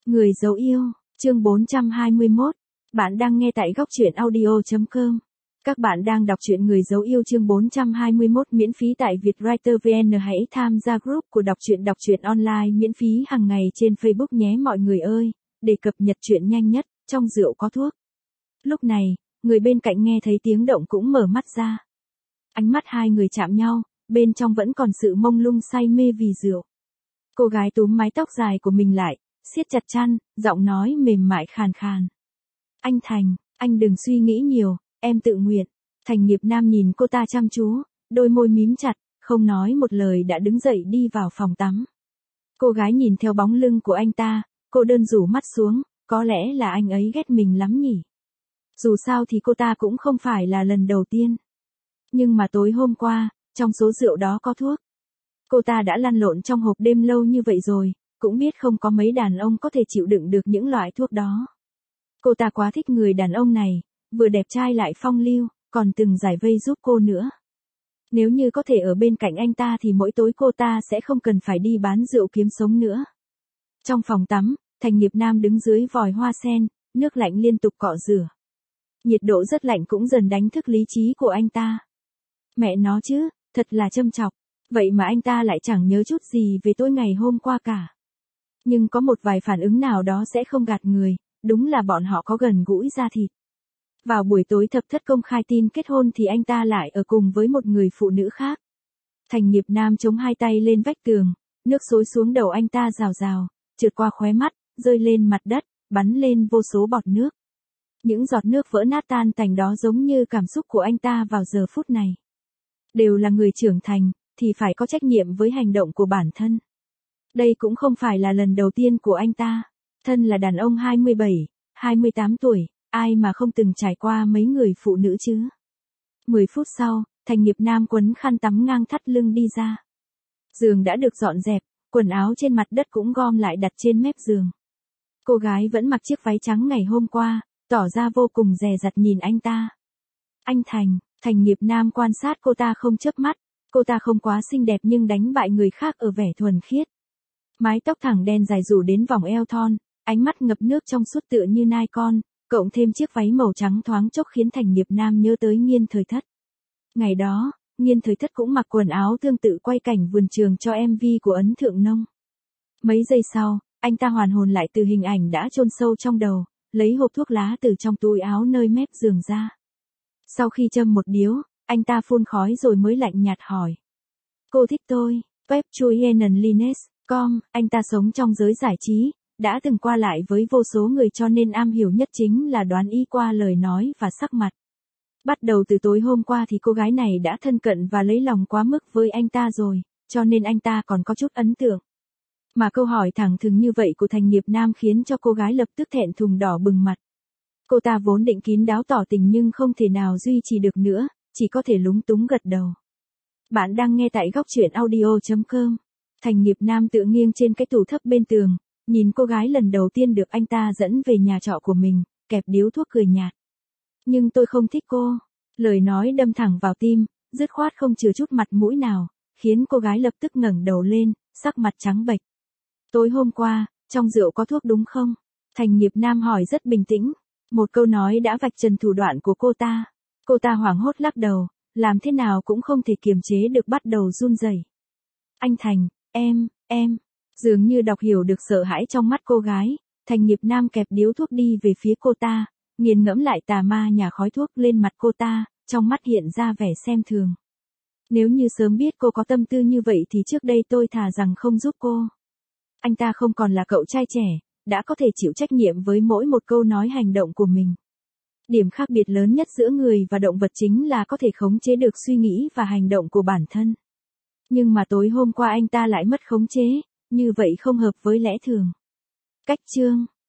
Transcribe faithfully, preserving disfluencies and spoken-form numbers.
Người dấu yêu, chương bốn trăm hai mươi mốt. Bạn đang nghe tại góc truyện audio chấm com. Các bạn đang đọc truyện Người dấu yêu chương bốn trăm hai mươi mốt miễn phí tại Vietwriter vê en. Hãy tham gia group của đọc truyện đọc truyện online miễn phí hàng ngày trên Facebook nhé mọi người ơi, để cập nhật truyện nhanh nhất. Trong rượu có thuốc. Lúc này, người bên cạnh nghe thấy tiếng động cũng mở mắt ra. Ánh mắt hai người chạm nhau, bên trong vẫn còn sự mông lung say mê vì rượu. Cô gái túm mái tóc dài của mình lại, siết chặt chăn, giọng nói mềm mại khàn khàn. Anh Thành, anh đừng suy nghĩ nhiều, em tự nguyện. Thành Nghiệp Nam nhìn cô ta chăm chú, đôi môi mím chặt, không nói một lời đã đứng dậy đi vào phòng tắm. Cô gái nhìn theo bóng lưng của anh ta, cô đơn rủ mắt xuống, có lẽ là anh ấy ghét mình lắm nhỉ. Dù sao thì cô ta cũng không phải là lần đầu tiên. Nhưng mà tối hôm qua, trong số rượu đó có thuốc. Cô ta đã lăn lộn trong hộp đêm lâu như vậy rồi, cũng biết không có mấy đàn ông có thể chịu đựng được những loại thuốc đó. Cô ta quá thích người đàn ông này, vừa đẹp trai lại phong lưu, còn từng giải vây giúp cô nữa. Nếu như có thể ở bên cạnh anh ta thì mỗi tối cô ta sẽ không cần phải đi bán rượu kiếm sống nữa. Trong phòng tắm, Thành Nghiệp Nam đứng dưới vòi hoa sen, nước lạnh liên tục cọ rửa. Nhiệt độ rất lạnh cũng dần đánh thức lý trí của anh ta. Mẹ nó chứ, thật là châm chọc. Vậy mà anh ta lại chẳng nhớ chút gì về tối ngày hôm qua cả. Nhưng có một vài phản ứng nào đó sẽ không gạt người, đúng là bọn họ có gần gũi da thịt. Vào buổi tối thập thất công khai tin kết hôn thì anh ta lại ở cùng với một người phụ nữ khác. Thành Nghiệp Nam chống hai tay lên vách tường, nước xối xuống đầu anh ta rào rào, trượt qua khóe mắt, rơi lên mặt đất, bắn lên vô số bọt nước. Những giọt nước vỡ nát tan tành đó giống như cảm xúc của anh ta vào giờ phút này. Đều là người trưởng thành, thì phải có trách nhiệm với hành động của bản thân. Đây cũng không phải là lần đầu tiên của anh ta. Thân là đàn ông hai mươi bảy, hai mươi tám tuổi, ai mà không từng trải qua mấy người phụ nữ chứ. mười phút sau, Thành Nghiệp Nam quấn khăn tắm ngang thắt lưng đi ra. Giường đã được dọn dẹp, quần áo trên mặt đất cũng gom lại đặt trên mép giường. Cô gái vẫn mặc chiếc váy trắng ngày hôm qua, tỏ ra vô cùng dè dặt nhìn anh ta. Anh Thành, Thành Nghiệp Nam quan sát cô ta không chớp mắt. Cô ta không quá xinh đẹp nhưng đánh bại người khác ở vẻ thuần khiết. Mái tóc thẳng đen dài rủ đến vòng eo thon, ánh mắt ngập nước trong suốt tựa như nai con, cộng thêm chiếc váy màu trắng thoáng chốc khiến Thành Nghiệp Nam nhớ tới Nghiên Thời Thất. Ngày đó, Nghiên Thời Thất cũng mặc quần áo tương tự quay cảnh vườn trường cho em vê của Ấn Thượng Nông. Mấy giây sau, anh ta hoàn hồn lại từ hình ảnh đã chôn sâu trong đầu, lấy hộp thuốc lá từ trong túi áo nơi mép giường ra. Sau khi châm một điếu, anh ta phun khói rồi mới lạnh nhạt hỏi. Cô thích tôi, web chuyen lines chấm com, anh ta sống trong giới giải trí, đã từng qua lại với vô số người cho nên am hiểu nhất chính là đoán ý qua lời nói và sắc mặt. Bắt đầu từ tối hôm qua thì cô gái này đã thân cận và lấy lòng quá mức với anh ta rồi, cho nên anh ta còn có chút ấn tượng. Mà câu hỏi thẳng thừng như vậy của Thành Nghiệp Nam khiến cho cô gái lập tức thẹn thùng đỏ bừng mặt. Cô ta vốn định kín đáo tỏ tình nhưng không thể nào duy trì được nữa. Chỉ có thể lúng túng gật đầu. Bạn đang nghe tại góc truyện audio chấm com. Thành Nghiệp Nam tựa nghiêng trên cái tủ thấp bên tường, nhìn cô gái lần đầu tiên được anh ta dẫn về nhà trọ của mình, kẹp điếu thuốc cười nhạt. Nhưng tôi không thích cô. Lời nói đâm thẳng vào tim, dứt khoát không chừa chút mặt mũi nào, khiến cô gái lập tức ngẩng đầu lên, sắc mặt trắng bệch. Tối hôm qua, trong rượu có thuốc đúng không? Thành Nghiệp Nam hỏi rất bình tĩnh. Một câu nói đã vạch trần thủ đoạn của cô ta. Cô ta hoảng hốt lắc đầu, làm thế nào cũng không thể kiềm chế được bắt đầu run rẩy. Anh Thành, em, em, dường như đọc hiểu được sợ hãi trong mắt cô gái, Thành Nghiệp Nam kẹp điếu thuốc đi về phía cô ta, nghiền ngẫm lại tà ma nhà khói thuốc lên mặt cô ta, trong mắt hiện ra vẻ xem thường. Nếu như sớm biết cô có tâm tư như vậy thì trước đây tôi thà rằng không giúp cô. Anh ta không còn là cậu trai trẻ, đã có thể chịu trách nhiệm với mỗi một câu nói hành động của mình. Điểm khác biệt lớn nhất giữa người và động vật chính là có thể khống chế được suy nghĩ và hành động của bản thân. Nhưng mà tối hôm qua anh ta lại mất khống chế, như vậy không hợp với lẽ thường. Cách chương